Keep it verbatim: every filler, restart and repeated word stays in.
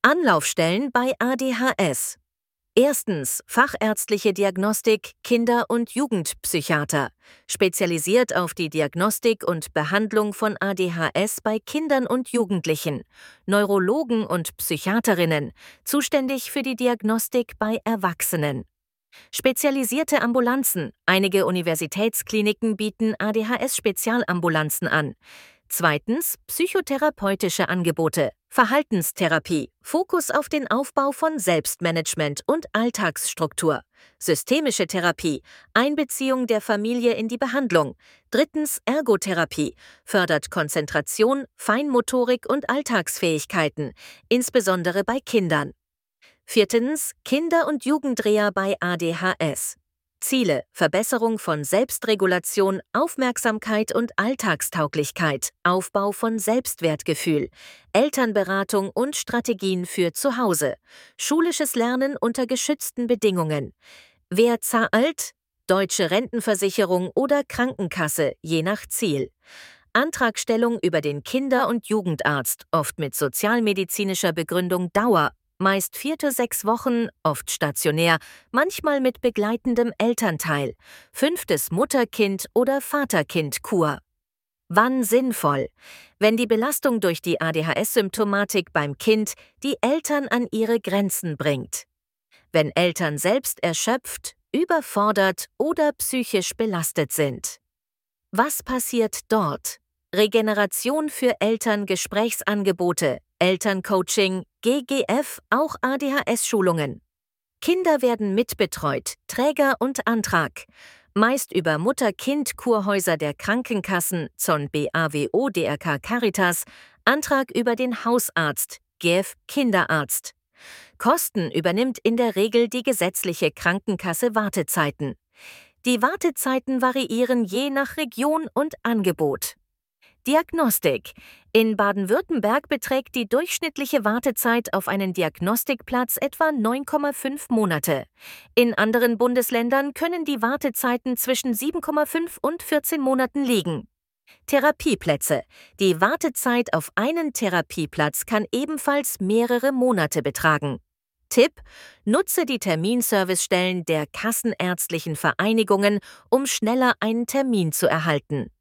Anlaufstellen bei A D H S. Erstens fachärztliche Diagnostik Kinder- und Jugendpsychiater, spezialisiert auf die Diagnostik und Behandlung von A D H S bei Kindern und Jugendlichen, Neurologen und Psychiaterinnen, zuständig für die Diagnostik bei Erwachsenen. Spezialisierte Ambulanzen. Einige Universitätskliniken bieten A D H S-Spezialambulanzen an. Zweitens psychotherapeutische Angebote. Verhaltenstherapie. Fokus auf den Aufbau von Selbstmanagement und Alltagsstruktur. Systemische Therapie. Einbeziehung der Familie in die Behandlung. Drittens Ergotherapie. Fördert Konzentration, Feinmotorik und Alltagsfähigkeiten, insbesondere bei Kindern. Viertens Kinder- und Jugendreha bei A D H S. Ziele: Verbesserung von Selbstregulation, Aufmerksamkeit und Alltagstauglichkeit, Aufbau von Selbstwertgefühl, Elternberatung und Strategien für zu Hause, schulisches Lernen unter geschützten Bedingungen. Wer zahlt? Deutsche Rentenversicherung oder Krankenkasse, je nach Ziel. Antragstellung über den Kinder- und Jugendarzt, oft mit sozialmedizinischer Begründung Dauer, meist vier bis sechs Wochen, oft stationär, manchmal mit begleitendem Elternteil, fünftes Mutter-Kind- oder Vater-Kind-Kur. Wann sinnvoll? Wenn die Belastung durch die A D H S-Symptomatik beim Kind die Eltern an ihre Grenzen bringt. Wenn Eltern selbst erschöpft, überfordert oder psychisch belastet sind. Was passiert dort? Regeneration für Eltern, Gesprächsangebote, Elterncoaching, G G F, auch A D H S-Schulungen. Kinder werden mitbetreut, Träger und Antrag. Meist über Mutter-Kind-Kurhäuser der Krankenkassen, Z O N B A W O, D R K Caritas, Antrag über den Hausarzt, G E F Kinderarzt. Kosten übernimmt in der Regel die gesetzliche Krankenkasse Wartezeiten. Die Wartezeiten variieren je nach Region und Angebot. Diagnostik. In Baden-Württemberg beträgt die durchschnittliche Wartezeit auf einen Diagnostikplatz etwa neun Komma fünf Monate. In anderen Bundesländern können die Wartezeiten zwischen sieben Komma fünf und vierzehn Monaten liegen. Therapieplätze. Die Wartezeit auf einen Therapieplatz kann ebenfalls mehrere Monate betragen. Tipp: Nutze die Terminservicestellen der kassenärztlichen Vereinigungen, um schneller einen Termin zu erhalten.